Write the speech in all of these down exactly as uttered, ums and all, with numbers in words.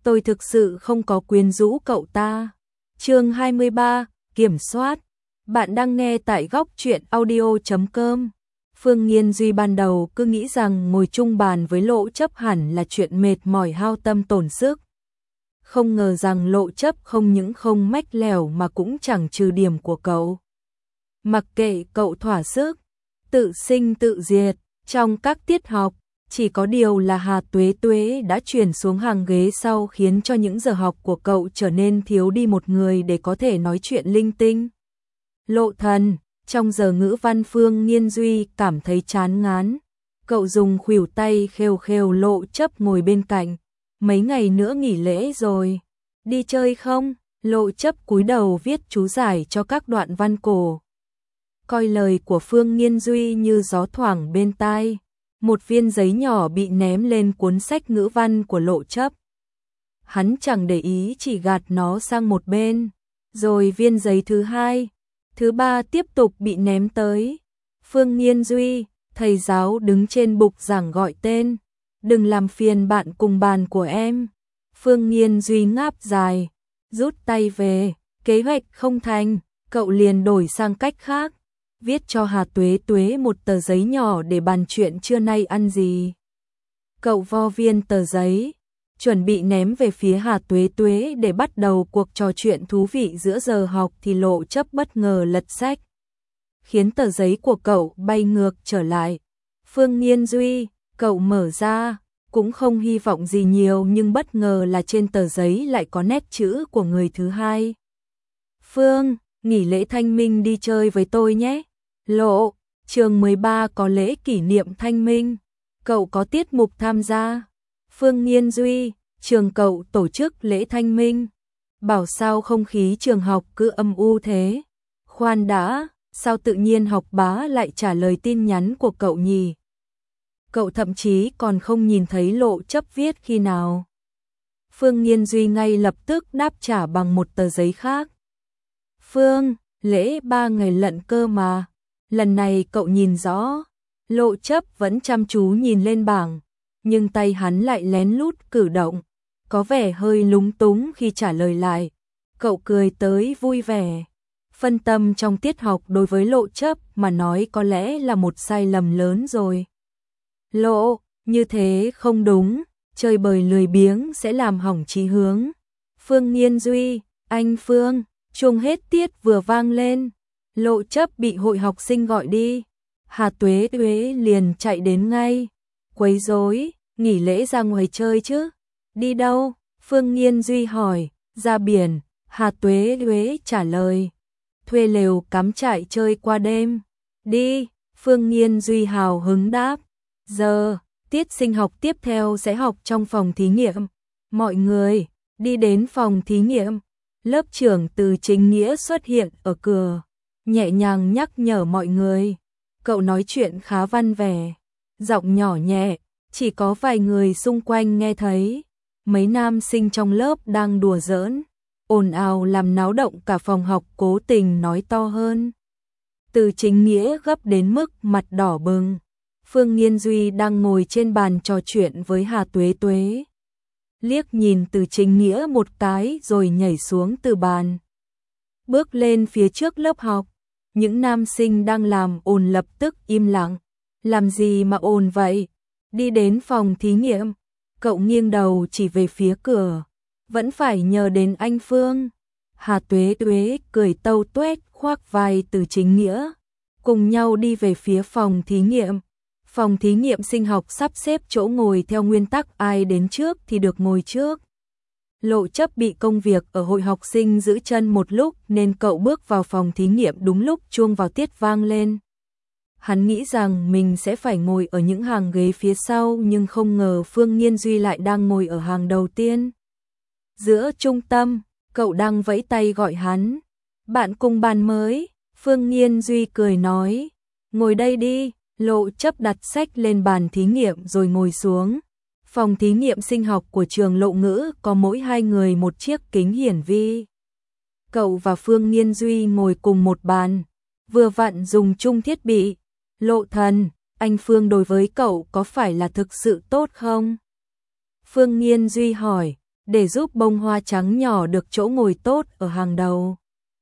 tôi thực sự không có quyến rũ cậu ta. Chương hai mươi ba, kiểm soát. Bạn đang nghe tại góc truyện audio chấm com. Phương Nghiên Duy ban đầu cứ nghĩ rằng ngồi chung bàn với Lộ Chấp hẳn là chuyện mệt mỏi hao tâm tổn sức. Không ngờ rằng Lộ Chấp không những không mách lèo mà cũng chẳng trừ điểm của cậu. Mặc kệ cậu thỏa sức, tự sinh tự diệt, trong các tiết học, chỉ có điều là Hà Tuế Tuế đã chuyển xuống hàng ghế sau khiến cho những giờ học của cậu trở nên thiếu đi một người để có thể nói chuyện linh tinh. Lộ Thần, trong giờ ngữ văn Phương Nghiên Duy cảm thấy chán ngán. Cậu dùng khuỷu tay khều khều Lộ Chấp ngồi bên cạnh. Mấy ngày nữa nghỉ lễ rồi, đi chơi không? Lộ Chấp cúi đầu viết chú giải cho các đoạn văn cổ. Coi lời của Phương Nghiên Duy như gió thoảng bên tai. Một viên giấy nhỏ bị ném lên cuốn sách ngữ văn của Lộ Chấp. Hắn chẳng để ý, chỉ gạt nó sang một bên. Rồi viên giấy thứ hai, thứ ba tiếp tục bị ném tới. Phương Nghiên Duy, thầy giáo đứng trên bục giảng gọi tên. Đừng làm phiền bạn cùng bàn của em. Phương Nghiên Duy ngáp dài, rút tay về. Kế hoạch không thành, cậu liền đổi sang cách khác. Viết cho Hà Tuế Tuế một tờ giấy nhỏ để bàn chuyện trưa nay ăn gì. Cậu vo viên tờ giấy, chuẩn bị ném về phía Hà Tuế Tuế để bắt đầu cuộc trò chuyện thú vị giữa giờ học thì Lộ Chấp bất ngờ lật sách, khiến tờ giấy của cậu bay ngược trở lại. Phương Nghiên Duy, cậu mở ra, cũng không hy vọng gì nhiều nhưng bất ngờ là trên tờ giấy lại có nét chữ của người thứ hai. Phương, nghỉ lễ Thanh Minh đi chơi với tôi nhé. Lộ, trường mười ba có lễ kỷ niệm Thanh Minh, cậu có tiết mục tham gia. Phương Nghiên Duy, trường cậu tổ chức lễ Thanh Minh, bảo sao không khí trường học cứ âm u thế. Khoan đã, sao tự nhiên học bá lại trả lời tin nhắn của cậu nhỉ? Cậu thậm chí còn không nhìn thấy Lộ Chấp viết khi nào. Phương Nghiên Duy ngay lập tức đáp trả bằng một tờ giấy khác. Phương, lễ ba ngày lận cơ mà. Lần này cậu nhìn rõ. Lộ Chấp vẫn chăm chú nhìn lên bảng, nhưng tay hắn lại lén lút cử động, có vẻ hơi lúng túng khi trả lời lại. Cậu cười tới vui vẻ. Phân tâm trong tiết học đối với Lộ Chấp mà nói có lẽ là một sai lầm lớn rồi. Lộ, như thế không đúng, chơi bời lười biếng sẽ làm hỏng chí hướng. Phương Nghiên Duy, anh Phương, chuông hết tiết vừa vang lên. Lộ Chấp bị hội học sinh gọi đi. Hà Tuế Tuế liền chạy đến ngay. Quấy rối, nghỉ lễ ra ngoài chơi chứ? Đi đâu? Phương Nghiên Duy hỏi. Ra biển, Hà Tuế Tuế trả lời. Thuê lều cắm trại chơi qua đêm. Đi, Phương Nghiên Duy hào hứng đáp. Giờ, tiết sinh học tiếp theo sẽ học trong phòng thí nghiệm. Mọi người, đi đến phòng thí nghiệm. Lớp trưởng Từ Chính Nghĩa xuất hiện ở cửa, nhẹ nhàng nhắc nhở mọi người. Cậu nói chuyện khá văn vẻ, giọng nhỏ nhẹ, chỉ có vài người xung quanh nghe thấy. Mấy nam sinh trong lớp đang đùa giỡn, ồn ào làm náo động cả phòng học, cố tình nói to hơn. Từ Chính Nghĩa gấp đến mức mặt đỏ bừng. Phương Nghiên Duy đang ngồi trên bàn trò chuyện với Hà Tuế Tuế. Liếc nhìn Từ Chính Nghĩa một cái rồi nhảy xuống từ bàn, bước lên phía trước lớp học. Những nam sinh đang làm ồn lập tức im lặng. Làm gì mà ồn vậy? Đi đến phòng thí nghiệm. Cậu nghiêng đầu chỉ về phía cửa. Vẫn phải nhờ đến anh Phương. Hà Tuế Tuế cười tâu tuét khoác vai Từ Chính Nghĩa. Cùng nhau đi về phía phòng thí nghiệm. Phòng thí nghiệm sinh học sắp xếp chỗ ngồi theo nguyên tắc ai đến trước thì được ngồi trước. Lộ Chấp bị công việc ở hội học sinh giữ chân một lúc nên cậu bước vào phòng thí nghiệm đúng lúc chuông vào tiết vang lên. Hắn nghĩ rằng mình sẽ phải ngồi ở những hàng ghế phía sau nhưng không ngờ Phương Nghiên Duy lại đang ngồi ở hàng đầu tiên. Giữa trung tâm, cậu đang vẫy tay gọi hắn. Bạn cùng bàn mới, Phương Nghiên Duy cười nói. Ngồi đây đi. Lộ Chấp đặt sách lên bàn thí nghiệm rồi ngồi xuống. Phòng thí nghiệm sinh học của trường Lộ Ngữ có mỗi hai người một chiếc kính hiển vi. Cậu và Phương Nghiên Duy ngồi cùng một bàn, vừa vặn dùng chung thiết bị. Lộ Thần, anh Phương đối với cậu có phải là thực sự tốt không? Phương Nghiên Duy hỏi. để giúp bông hoa trắng nhỏ được chỗ ngồi tốt ở hàng đầu.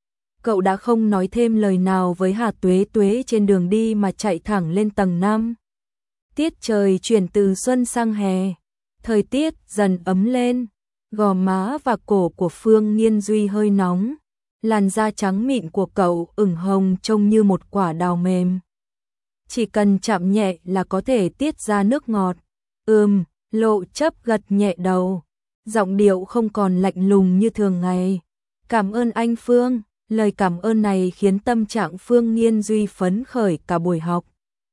Cậu đã không nói thêm lời nào với Hà Tuế Tuế trên đường đi mà chạy thẳng lên tầng năm. Tiết trời chuyển từ xuân sang hè, thời tiết dần ấm lên, gò má và cổ của Phương Nghiên Duy hơi nóng, làn da trắng mịn của cậu ửng hồng trông như một quả đào mềm. Chỉ cần chạm nhẹ là có thể tiết ra nước ngọt. Ừm, Lộ Chấp gật nhẹ đầu, giọng điệu không còn lạnh lùng như thường ngày. Cảm ơn anh Phương, lời cảm ơn này khiến tâm trạng Phương Nghiên Duy phấn khởi cả buổi học.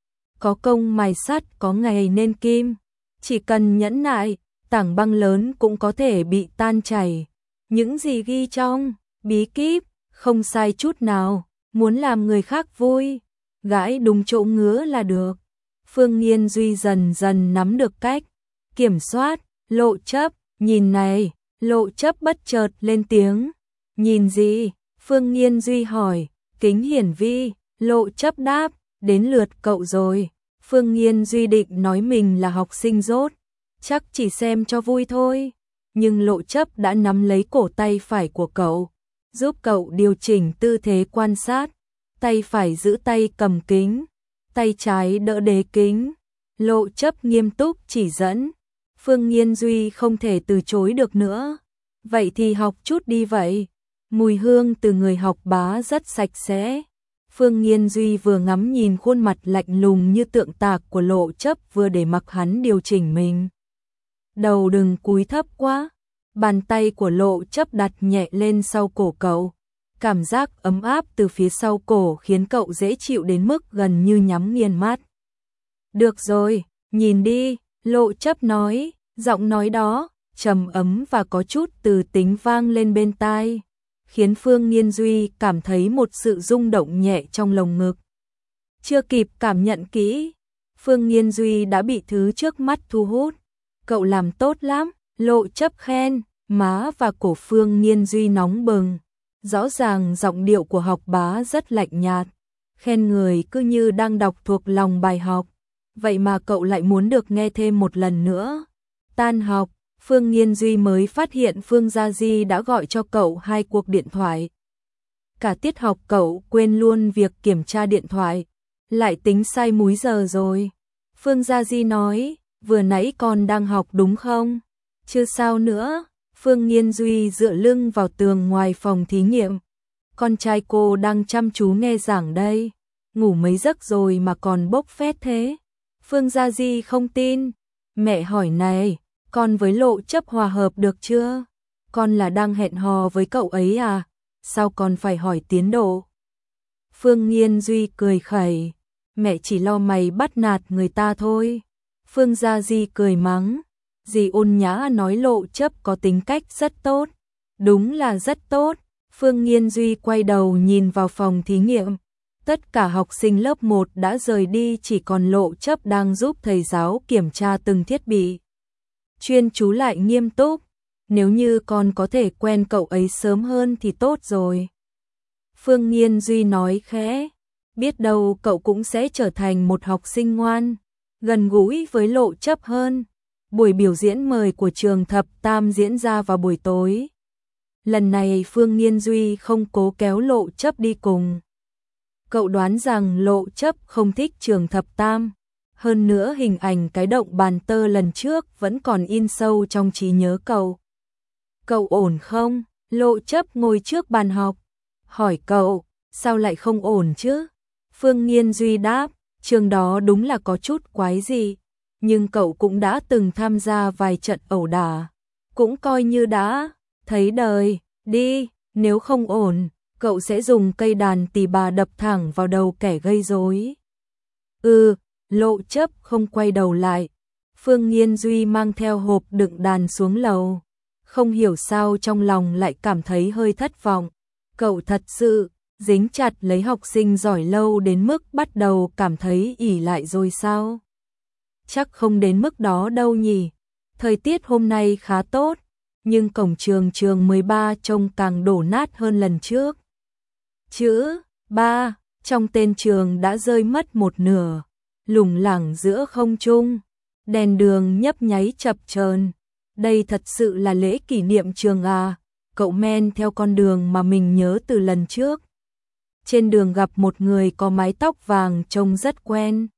Có công mài sắt có ngày nên kim, chỉ cần nhẫn nại, tảng băng lớn cũng có thể bị tan chảy. Những gì ghi trong bí kíp, không sai chút nào, muốn làm người khác vui, gãi đúng chỗ ngứa là được. Phương Nghiên Duy dần dần nắm được cách kiểm soát. Lộ Chấp, nhìn này. Lộ Chấp bất chợt lên tiếng. Nhìn gì? Phương Nghiên Duy hỏi. Kính hiển vi. Lộ Chấp đáp. Đến lượt cậu rồi. Phương Nghiên Duy định nói mình là học sinh dốt, chắc chỉ xem cho vui thôi. Nhưng Lộ Chấp đã nắm lấy cổ tay phải của cậu, giúp cậu điều chỉnh tư thế quan sát. Tay phải giữ tay cầm kính, tay trái đỡ đế kính. Lộ Chấp nghiêm túc chỉ dẫn. Phương Nghiên Duy không thể từ chối được nữa. Vậy thì học chút đi vậy. Mùi hương từ người học bá rất sạch sẽ. Phương Nghiên Duy vừa ngắm nhìn khuôn mặt lạnh lùng như tượng tạc của Lộ Chấp vừa để mặc hắn điều chỉnh mình. Đầu đừng cúi thấp quá. Bàn tay của Lộ Chấp đặt nhẹ lên sau cổ cậu. Cảm giác ấm áp từ phía sau cổ khiến cậu dễ chịu đến mức gần như nhắm nghiền mắt. Được rồi, nhìn đi, Lộ Chấp nói, giọng nói đó, trầm ấm và có chút từ tính vang lên bên tai, khiến Phương Nghiên Duy cảm thấy một sự rung động nhẹ trong lồng ngực. Chưa kịp cảm nhận kỹ, Phương Nghiên Duy đã bị thứ trước mắt thu hút. Cậu làm tốt lắm, Lộ Chấp khen, má và cổ Phương Nghiên Duy nóng bừng. Rõ ràng giọng điệu của học bá rất lạnh nhạt, khen người cứ như đang đọc thuộc lòng bài học. Vậy mà cậu lại muốn được nghe thêm một lần nữa. Tan học, Phương Nghiên Duy mới phát hiện Phương Gia Di đã gọi cho cậu hai cuộc điện thoại. Cả tiết học cậu quên luôn việc kiểm tra điện thoại, lại tính sai múi giờ rồi. Phương Gia Di nói, vừa nãy con đang học đúng không? Chứ sao nữa. Phương Nghiên Duy dựa lưng vào tường ngoài phòng thí nghiệm. Con trai cô đang chăm chú nghe giảng đây. Ngủ mấy giấc rồi mà còn bốc phét thế. Phương Gia Di không tin. Mẹ hỏi này, con với Lộ Chấp hòa hợp được chưa? Con là đang hẹn hò với cậu ấy à? Sao còn phải hỏi tiến độ? Phương Nghiên Duy cười khẩy. Mẹ chỉ lo mày bắt nạt người ta thôi. Phương Gia Di cười mắng. Dì ôn nhã nói Lộ Chấp có tính cách rất tốt. Đúng là rất tốt. Phương Nghiên Duy quay đầu nhìn vào phòng thí nghiệm. Tất cả học sinh lớp một đã rời đi, chỉ còn Lộ Chấp đang giúp thầy giáo kiểm tra từng thiết bị. Chuyên chú lại nghiêm túc. Nếu như con có thể quen cậu ấy sớm hơn thì tốt rồi. Phương Nghiên Duy nói khẽ. Biết đâu cậu cũng sẽ trở thành một học sinh ngoan, gần gũi với Lộ Chấp hơn. Buổi biểu diễn mời của trường thập tam diễn ra vào buổi tối. Lần này Phương Nghiên Duy không cố kéo Lộ Chấp đi cùng. Cậu đoán rằng Lộ Chấp không thích trường thập tam. Hơn nữa hình ảnh cái động bàn tơ lần trước vẫn còn in sâu trong trí nhớ cậu. Cậu ổn không? Lộ Chấp ngồi trước bàn học. Hỏi cậu, sao lại không ổn chứ? Phương Nghiên Duy đáp, trường đó đúng là có chút quái gì. Nhưng cậu cũng đã từng tham gia vài trận ẩu đả, cũng coi như đã thấy đời. Đi, nếu không ổn, cậu sẽ dùng cây đàn tỳ bà đập thẳng vào đầu kẻ gây rối. Ừ, Lộ Chấp không quay đầu lại. Phương Nghiên Duy mang theo hộp đựng đàn xuống lầu. Không hiểu sao trong lòng lại cảm thấy hơi thất vọng. Cậu thật sự dính chặt lấy học sinh giỏi lâu đến mức bắt đầu cảm thấy ỷ lại rồi sao? Chắc không đến mức đó đâu nhỉ. Thời tiết hôm nay khá tốt, nhưng cổng trường trường mười ba trông càng đổ nát hơn lần trước. Chữ ba trong tên trường đã rơi mất một nửa, lủng lẳng giữa không trung. Đèn đường nhấp nháy chập chờn, đây thật sự là lễ kỷ niệm trường à, cậu men theo con đường mà mình nhớ từ lần trước. Trên đường gặp một người có mái tóc vàng trông rất quen.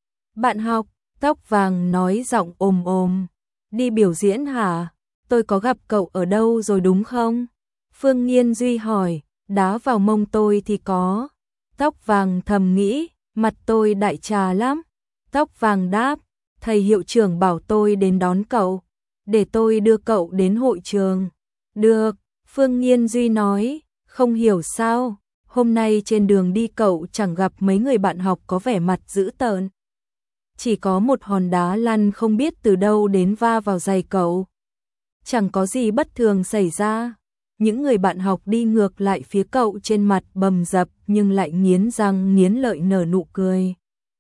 Bạn học, tóc vàng nói giọng ồm ồm. Đi biểu diễn hả? Tôi có gặp cậu ở đâu rồi đúng không? Phương Nghiên Duy hỏi, đá vào mông tôi thì có. Tóc vàng thầm nghĩ, mặt tôi đại trà lắm. Tóc vàng đáp, thầy hiệu trưởng bảo tôi đến đón cậu, để tôi đưa cậu đến hội trường. Được, Phương Nghiên Duy nói, không hiểu sao, hôm nay trên đường đi cậu chẳng gặp mấy người bạn học có vẻ mặt dữ tợn. Chỉ có một hòn đá lăn không biết từ đâu đến va vào giày cậu. Chẳng có gì bất thường xảy ra. Những người bạn học đi ngược lại phía cậu trên mặt bầm dập nhưng lại nghiến răng nghiến lợi nở nụ cười.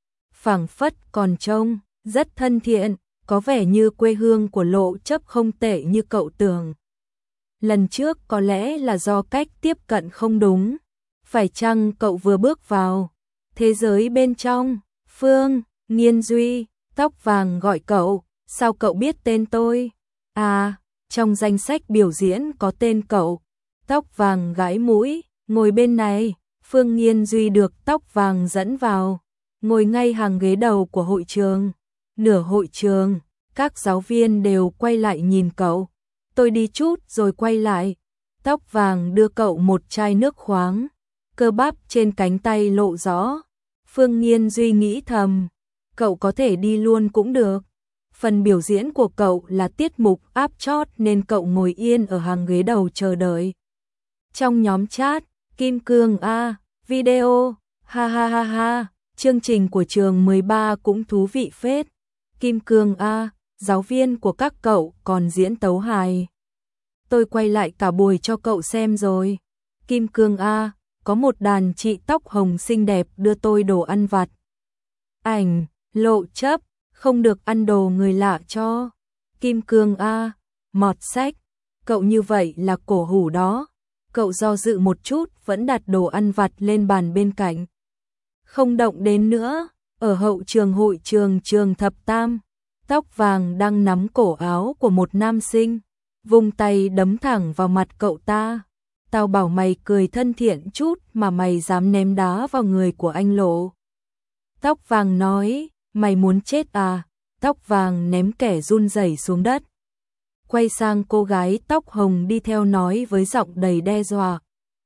Phảng phất còn trông rất thân thiện, có vẻ như quê hương của Lộ Chấp không tệ như cậu tưởng. Lần trước có lẽ là do cách tiếp cận không đúng. Phải chăng cậu vừa bước vào thế giới bên trong? Phương Nghiên Duy, tóc vàng gọi cậu, sao cậu biết tên tôi? À, trong danh sách biểu diễn có tên cậu. Tóc vàng gãi mũi, ngồi bên này. Phương Nghiên Duy được tóc vàng dẫn vào, ngồi ngay hàng ghế đầu của hội trường. Nửa hội trường, các giáo viên đều quay lại nhìn cậu. Tôi đi chút rồi quay lại. Tóc vàng đưa cậu một chai nước khoáng, cơ bắp trên cánh tay lộ rõ. Phương Nghiên Duy nghĩ thầm, cậu có thể đi luôn cũng được. Phần biểu diễn của cậu là tiết mục áp chót nên cậu ngồi yên ở hàng ghế đầu chờ đợi. Trong nhóm chat, Kim Cương A, video, ha ha ha ha, chương trình của trường mười ba cũng thú vị phết. Kim Cương A, giáo viên của các cậu còn diễn tấu hài. Tôi quay lại cả buổi cho cậu xem rồi. Kim Cương A, có một đàn chị tóc hồng xinh đẹp đưa tôi đồ ăn vặt. Ảnh, Lộ Chấp, không được ăn đồ người lạ cho. Kim Cương A, mọt sách, cậu như vậy là cổ hủ đó. Cậu do dự một chút vẫn đặt đồ ăn vặt lên bàn bên cạnh. Không động đến nữa. Ở hậu trường hội trường trường thập tam, tóc vàng đang nắm cổ áo của một nam sinh, vung tay đấm thẳng vào mặt cậu ta. Tao bảo mày cười thân thiện chút mà mày dám ném đá vào người của anh Lộ. Tóc vàng nói, mày muốn chết à? Tóc vàng ném kẻ run rẩy xuống đất. Quay sang cô gái tóc hồng đi theo nói với giọng đầy đe dọa.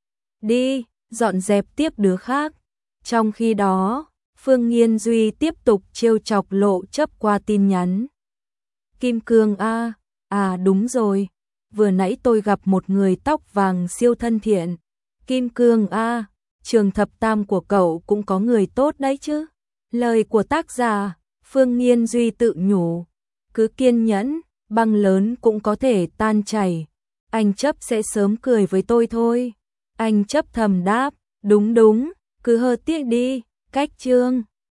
Đi, dọn dẹp tiếp đứa khác. Trong khi đó, Phương Nghiên Duy tiếp tục trêu chọc Lộ Chấp qua tin nhắn. Kim Cương A, à đúng rồi, vừa nãy tôi gặp một người tóc vàng siêu thân thiện. Kim Cương A, trường thập tam của cậu cũng có người tốt đấy chứ. Lời của tác giả, Phương Nghiên Duy tự nhủ, cứ kiên nhẫn, băng lớn cũng có thể tan chảy. Anh Chấp sẽ sớm cười với tôi thôi. Anh Chấp thầm đáp, đúng đúng, cứ hơ tiếc đi, cách chương.